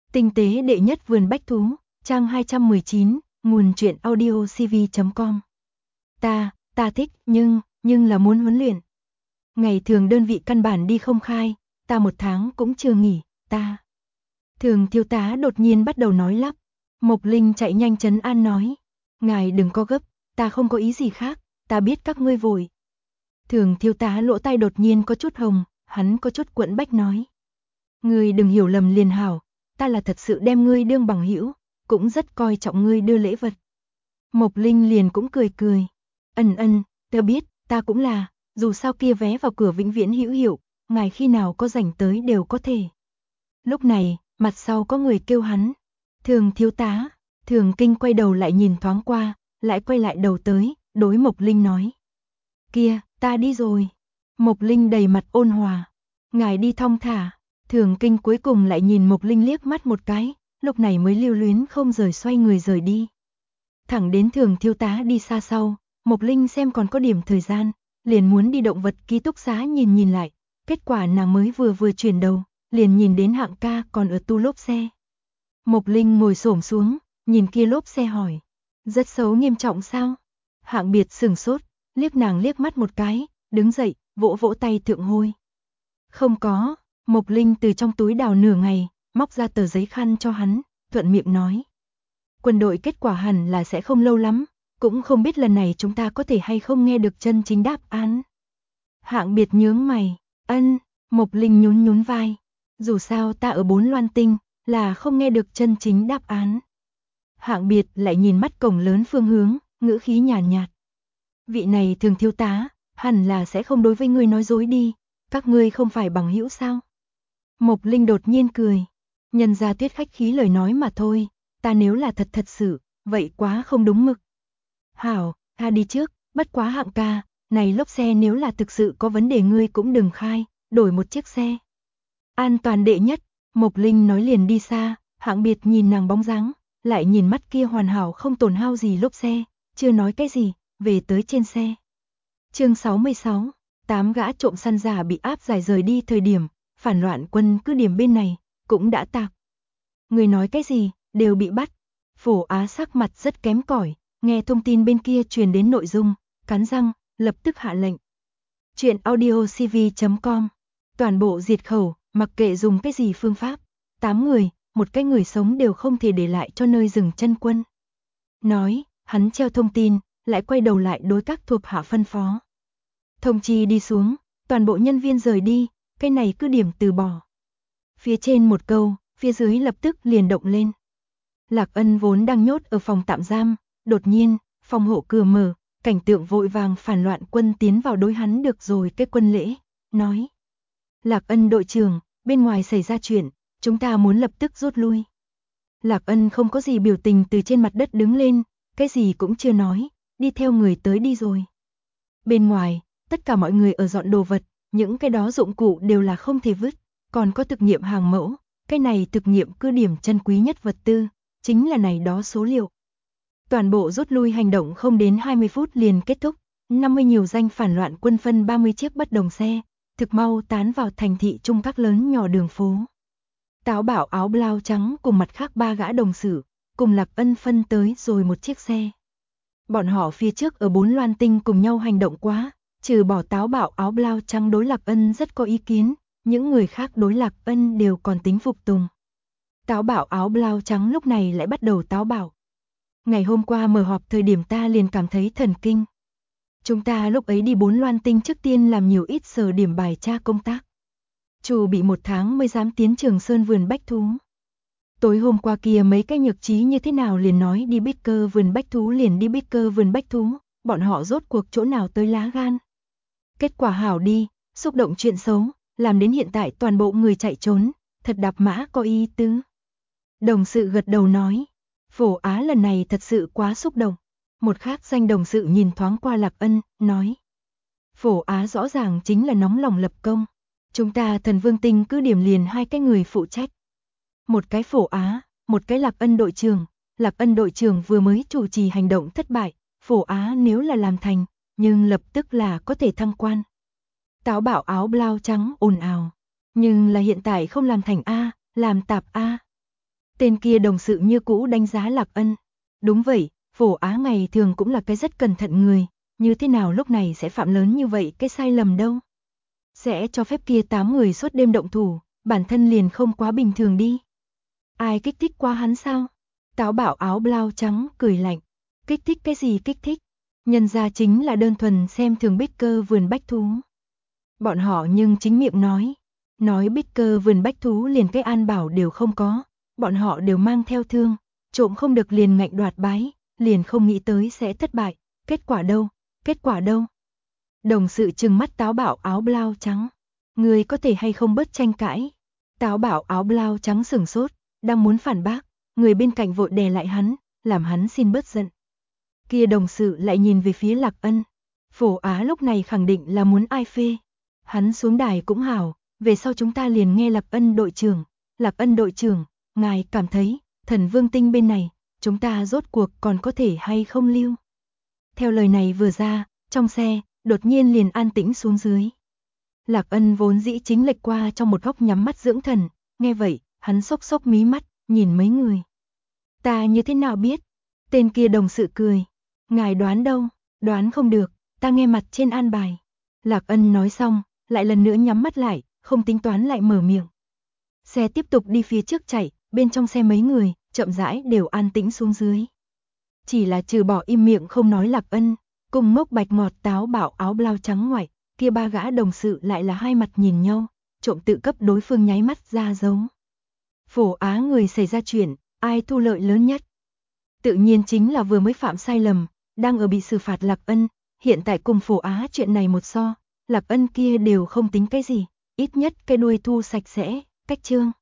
Tinh tế đệ nhất vườn bách thú, trang 219, nguồn truyện audio cv.com. Ta thích, nhưng là muốn huấn luyện. Ngày thường đơn vị căn bản đi không khai, ta 1 tháng cũng chưa nghỉ, ta. Thường thiếu tá đột nhiên bắt đầu nói lắp. Mộc Linh chạy nhanh trấn an nói. Ngài đừng có gấp, ta không có ý gì khác, ta biết các ngươi vội. Thường thiếu tá lỗ tai đột nhiên có chút hồng, hắn có chút quẫn bách nói. Ngươi đừng hiểu lầm liền hảo, ta là thật sự đem ngươi đương bằng hữu, cũng rất coi trọng ngươi đưa lễ vật. Mộc Linh liền cũng cười. Ta biết, ta cũng là, dù sao kia vé vào cửa vĩnh viễn hữu hiệu, ngài khi nào có rảnh tới đều có thể. Lúc này, mặt sau có người kêu hắn. Thường thiếu tá, Thường Kinh quay đầu lại nhìn thoáng qua, lại quay lại đầu tới, đối Mộc Linh nói. Kia, ta đi rồi. Mộc Linh đầy mặt ôn hòa. Ngài đi thong thả. Thường Kinh cuối cùng lại nhìn Mộc Linh liếc mắt một cái, lúc này mới lưu luyến không rời xoay người rời đi. Thẳng đến Thường thiếu tá đi xa sau, Mộc Linh xem còn có điểm thời gian, liền muốn đi động vật ký túc xá nhìn lại, kết quả nàng mới vừa chuyển đầu, liền nhìn đến Hạng ca còn ở tu lốp xe. Mộc Linh ngồi xổm xuống, nhìn kia lốp xe hỏi, rất xấu nghiêm trọng sao? Hạng Biệt sửng sốt, liếc nàng liếc mắt một cái, đứng dậy, vỗ tay thượng hôi. Không có. Mộc Linh từ trong túi đào nửa ngày, móc ra tờ giấy khăn cho hắn, thuận miệng nói. Quân đội kết quả hẳn là sẽ không lâu lắm, cũng không biết lần này chúng ta có thể hay không nghe được chân chính đáp án. Hạng Biệt nhướng mày, Mộc Linh nhún vai. Dù sao ta ở 4 loan tinh, là không nghe được chân chính đáp án. Hạng Biệt lại nhìn mắt cổng lớn phương hướng, ngữ khí nhàn nhạt. Vị này Thường thiếu tá, hẳn là sẽ không đối với ngươi nói dối đi, các ngươi không phải bằng hữu sao? Mộc Linh đột nhiên cười. Nhân ra Tuyết khách khí lời nói mà thôi, ta nếu là thật sự, vậy quá không đúng mực. Hảo, ta đi trước, bất quá Hạng ca, này lốp xe nếu là thực sự có vấn đề ngươi cũng đừng khai, đổi một chiếc xe. An toàn đệ nhất, Mộc Linh nói liền đi xa, Hạng Biệt nhìn nàng bóng dáng, lại nhìn mắt kia hoàn hảo không tổn hao gì lốp xe, chưa nói cái gì, về tới trên xe. Chương 66, 8 gã trộm săn giả bị áp giải rời đi thời điểm, phản loạn quân cứ điểm bên này, cũng đã tạc. Người nói cái gì, đều bị bắt. Phổ Á sắc mặt rất kém cỏi, nghe thông tin bên kia truyền đến nội dung, cắn răng, lập tức hạ lệnh. Chuyện audio cv.com, toàn bộ diệt khẩu, mặc kệ dùng cái gì phương pháp, 8 người, một cái người sống đều không thể để lại cho nơi dừng chân quân. Nói, hắn treo thông tin, lại quay đầu lại đối các thuộc hạ phân phó. Thông chi đi xuống, toàn bộ nhân viên rời đi, cái này cứ điểm từ bỏ. Phía trên một câu, phía dưới lập tức liền động lên. Lạc Ân vốn đang nhốt ở phòng tạm giam, đột nhiên, phòng hộ cửa mở, cảnh tượng vội vàng phản loạn quân tiến vào đối hắn được rồi cái quân lễ, nói. Lạc Ân đội trưởng, bên ngoài xảy ra chuyện, chúng ta muốn lập tức rút lui. Lạc Ân không có gì biểu tình từ trên mặt đất đứng lên, cái gì cũng chưa nói, đi theo người tới đi rồi. Bên ngoài, tất cả mọi người ở dọn đồ vật, những cái đó dụng cụ đều là không thể vứt, còn có thực nghiệm hàng mẫu, cái này thực nghiệm cứ điểm chân quý nhất vật tư, chính là này đó số liệu. Toàn bộ rút lui hành động không đến 20 phút liền kết thúc, 50 nhiều danh phản loạn quân phân 30 chiếc bất đồng xe, thực mau tán vào thành thị trung các lớn nhỏ đường phố. Táo Bảo áo blau trắng cùng mặt khác 3 gã đồng sự, cùng Lạc Ân phân tới rồi một chiếc xe. Bọn họ phía trước ở 4 loan tinh cùng nhau hành động quá, trừ bỏ Táo Bảo áo blau trắng đối Lạc Ân rất có ý kiến, những người khác đối Lạc Ân đều còn tính phục tùng. Táo Bảo áo blau trắng lúc này lại bắt đầu táo bạo. Ngày hôm qua mở họp thời điểm ta liền cảm thấy thần kinh. Chúng ta lúc ấy đi 4 loan tinh trước tiên làm nhiều ít sở điểm bài tra công tác. Chủ bị 1 tháng mới dám tiến Trường Sơn vườn bách thú. Tối hôm qua kia mấy cái nhược trí như thế nào liền nói đi Bicker vườn bách thú liền đi Bicker vườn bách thú, bọn họ rốt cuộc chỗ nào tới lá gan. Kết quả hảo đi, xúc động chuyện xấu, làm đến hiện tại toàn bộ người chạy trốn, thật đạp mã có ý tứ. Đồng sự gật đầu nói, Phổ Á lần này thật sự quá xúc động. Một khác danh đồng sự nhìn thoáng qua Lạc Ân, nói. Phổ Á rõ ràng chính là nóng lòng lập công. Chúng ta Thần Vương Tinh cứ điểm liền 2 cái người phụ trách. Một cái Phổ Á, một cái Lạc Ân đội trưởng. Lạc Ân đội trưởng vừa mới chủ trì hành động thất bại, Phổ Á nếu là làm thành, nhưng lập tức là có thể thăng quan. Táo Bảo áo blau trắng ồn ào, nhưng là hiện tại không làm thành A, làm tạp A. Tên kia đồng sự như cũ đánh giá Lạc Ân. Đúng vậy, Phổ Á ngày thường cũng là cái rất cẩn thận người, như thế nào lúc này sẽ phạm lớn như vậy cái sai lầm đâu. Sẽ cho phép kia 8 người suốt đêm động thủ, bản thân liền không quá bình thường đi. Ai kích thích qua hắn sao? Táo Bạo áo blau trắng cười lạnh. Kích thích cái gì kích thích? Nhân ra chính là đơn thuần xem thường Bích Cơ vườn bách thú. Bọn họ nhưng chính miệng nói Bích Cơ vườn bách thú liền cái an bảo đều không có, bọn họ đều mang theo thương, trộm không được liền ngạnh đoạt bái, liền không nghĩ tới sẽ thất bại, kết quả đâu? Đồng sự trừng mắt Táo Bạo áo blau trắng, người có thể hay không bớt tranh cãi? Táo Bạo áo blau trắng sửng sốt, đang muốn phản bác, người bên cạnh vội đè lại hắn, làm hắn xin bớt giận. Kia đồng sự lại nhìn về phía Lạc Ân, Phổ Á lúc này khẳng định là muốn ai phê. Hắn xuống đài cũng hảo, về sau chúng ta liền nghe Lạc Ân đội trưởng, ngài cảm thấy, Thần Vương Tinh bên này, chúng ta rốt cuộc còn có thể hay không lưu. Theo lời này vừa ra, trong xe, đột nhiên liền an tĩnh xuống dưới. Lạc Ân vốn dĩ chính lệch qua trong một góc nhắm mắt dưỡng thần, nghe vậy, hắn xốc xốc mí mắt, nhìn mấy người. Ta như thế nào biết? Tên kia đồng sự cười. Ngài đoán đâu? Đoán không được, ta nghe mặt trên an bài. Lạc Ân nói xong, lại lần nữa nhắm mắt lại, không tính toán lại mở miệng. Xe tiếp tục đi phía trước chạy, bên trong xe mấy người, chậm rãi đều an tĩnh xuống dưới. Chỉ là trừ bỏ im miệng không nói Lạc Ân, cùng Mốc Bạch Ngọt Táo Bạo áo blau trắng ngoại, kia ba gã đồng sự lại là hai mặt nhìn nhau, trộm tự cấp đối phương nháy mắt ra dấu. Phổ Á người xảy ra chuyện, ai thu lợi lớn nhất? Tự nhiên chính là vừa mới phạm sai lầm, đang ở bị xử phạt Lạc Ân, hiện tại cùng Phổ Á chuyện này một so, Lạc Ân kia đều không tính cái gì, ít nhất cái đuôi thu sạch sẽ, cách chương.